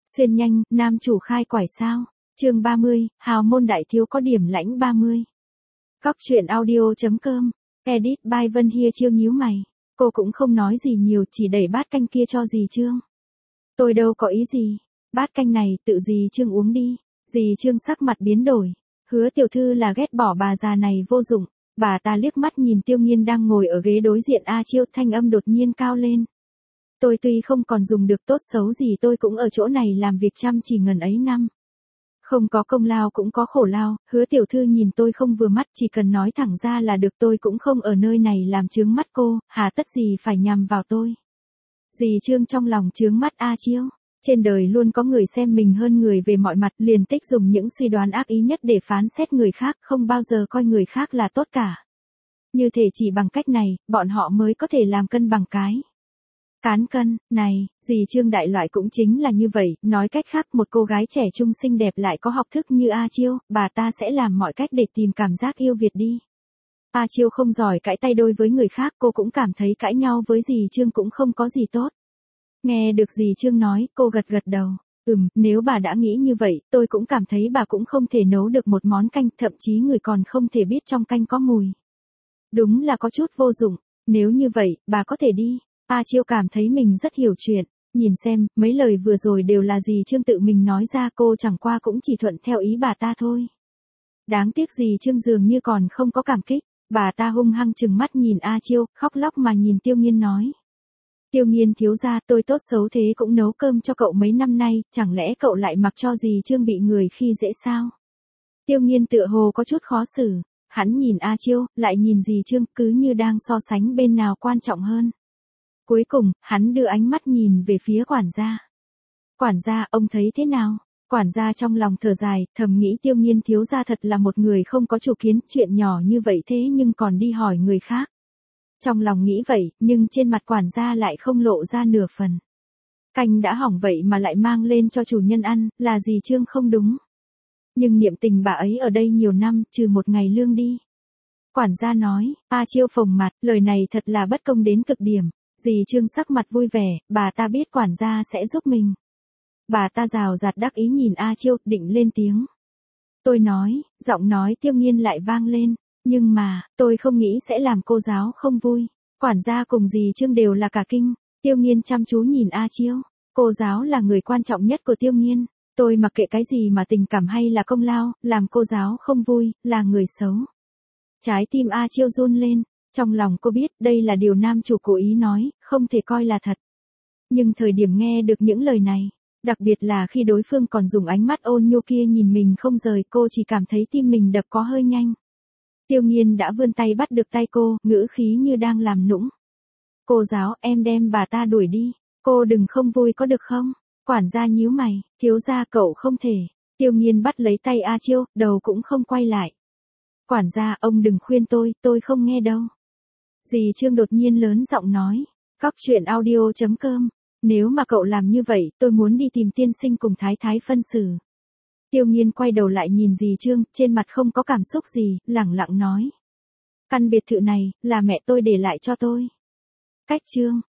Xuyên nhanh, nam chủ khai quải sao? Chương 30, hào môn đại thiếu có điểm lãnh 30. Góc truyện audio.com. Edit by Vân Hia Chiêu nhíu mày. Cô cũng không nói gì nhiều, chỉ đẩy bát canh kia cho dì Trương. Tôi đâu có ý gì. Bát canh này tự dì Trương uống đi. Dì Trương sắc mặt biến đổi. Hứa tiểu thư là ghét bỏ bà già này vô dụng. Bà ta liếc mắt nhìn Tiêu Nghiên đang ngồi ở ghế đối diện A Chiêu, thanh âm đột nhiên cao lên. Tôi tuy không còn dùng được tốt xấu gì, tôi cũng ở chỗ này làm việc chăm chỉ ngần ấy năm. Không có công lao cũng có khổ lao, Hứa tiểu thư nhìn tôi không vừa mắt, chỉ cần nói thẳng ra là được, tôi cũng không ở nơi này làm chướng mắt cô, hà tất gì phải nhằm vào tôi. Dì Trương trong lòng chướng mắt A Chiêu. Trên đời luôn có người xem mình hơn người về mọi mặt, liền tích dùng những suy đoán ác ý nhất để phán xét người khác, không bao giờ coi người khác là tốt cả. Như thể chỉ bằng cách này, bọn họ mới có thể làm cân bằng cái cán cân này. Dì Trương đại loại cũng chính là như vậy, nói cách khác, một cô gái trẻ trung xinh đẹp lại có học thức như A Chiêu, bà ta sẽ làm mọi cách để tìm cảm giác yêu Việt đi. A Chiêu không giỏi cãi tay đôi với người khác, cô cũng cảm thấy cãi nhau với dì Trương cũng không có gì tốt. Nghe được dì Trương nói, cô gật gật đầu. Nếu bà đã nghĩ như vậy, tôi cũng cảm thấy bà cũng không thể nấu được một món canh, thậm chí người còn không thể biết trong canh có mùi. Đúng là có chút vô dụng, nếu như vậy, bà có thể đi. A Chiêu cảm thấy mình rất hiểu chuyện, nhìn xem, mấy lời vừa rồi đều là dì Trương tự mình nói ra, cô chẳng qua cũng chỉ thuận theo ý bà ta thôi. Đáng tiếc dì Trương dường như còn không có cảm kích, bà ta hung hăng trừng mắt nhìn A Chiêu, khóc lóc mà nhìn Tiêu Nghiên nói. Tiêu Nghiên thiếu gia, tôi tốt xấu thế cũng nấu cơm cho cậu mấy năm nay, chẳng lẽ cậu lại mặc cho dì Trương bị người khi dễ sao? Tiêu Nghiên tựa hồ có chút khó xử, hắn nhìn A Chiêu, lại nhìn dì Trương, cứ như đang so sánh bên nào quan trọng hơn. Cuối cùng, hắn đưa ánh mắt nhìn về phía quản gia. Quản gia, ông thấy thế nào? Quản gia trong lòng thở dài, thầm nghĩ Tiêu Nghiên thiếu gia thật là một người không có chủ kiến, chuyện nhỏ như vậy thế nhưng còn đi hỏi người khác. Trong lòng nghĩ vậy, nhưng trên mặt quản gia lại không lộ ra nửa phần. Canh đã hỏng vậy mà lại mang lên cho chủ nhân ăn, là dì Trương không đúng. Nhưng niệm tình bà ấy ở đây nhiều năm, trừ một ngày lương đi. Quản gia nói. A Chiêu phồng mặt, lời này thật là bất công đến cực điểm. Dì Trương sắc mặt vui vẻ, bà ta biết quản gia sẽ giúp mình. Bà ta rào rạt đắc ý nhìn A Chiêu, định lên tiếng. Tôi nói, giọng nói Tiêu Nghiên lại vang lên. Nhưng mà, tôi không nghĩ sẽ làm cô giáo không vui. Quản gia cùng dì Trương đều là cả kinh. Tiêu Nghiên chăm chú nhìn A Chiêu. Cô giáo là người quan trọng nhất của Tiêu Nghiên. Tôi mặc kệ cái gì mà tình cảm hay là công lao, làm cô giáo không vui, là người xấu. Trái tim A Chiêu run lên. Trong lòng cô biết đây là điều nam chủ cố ý nói, không thể coi là thật. Nhưng thời điểm nghe được những lời này, đặc biệt là khi đối phương còn dùng ánh mắt ôn nhu kia nhìn mình không rời, cô chỉ cảm thấy tim mình đập có hơi nhanh. Tiêu Nghiên đã vươn tay bắt được tay cô, ngữ khí như đang làm nũng. Cô giáo, em đem bà ta đuổi đi. Cô đừng không vui có được không? Quản gia nhíu mày, thiếu gia cậu không thể. Tiêu Nghiên bắt lấy tay A Chiêu, đầu cũng không quay lại. Quản gia, ông đừng khuyên tôi không nghe đâu. Dì Trương đột nhiên lớn giọng nói. Góc truyện audio.com. Nếu mà cậu làm như vậy, tôi muốn đi tìm tiên sinh cùng thái thái phân xử. Tiêu Nghiên quay đầu lại nhìn dì Trương, trên mặt không có cảm xúc gì, lẳng lặng nói. Căn biệt thự này, là mẹ tôi để lại cho tôi. Cách Trương.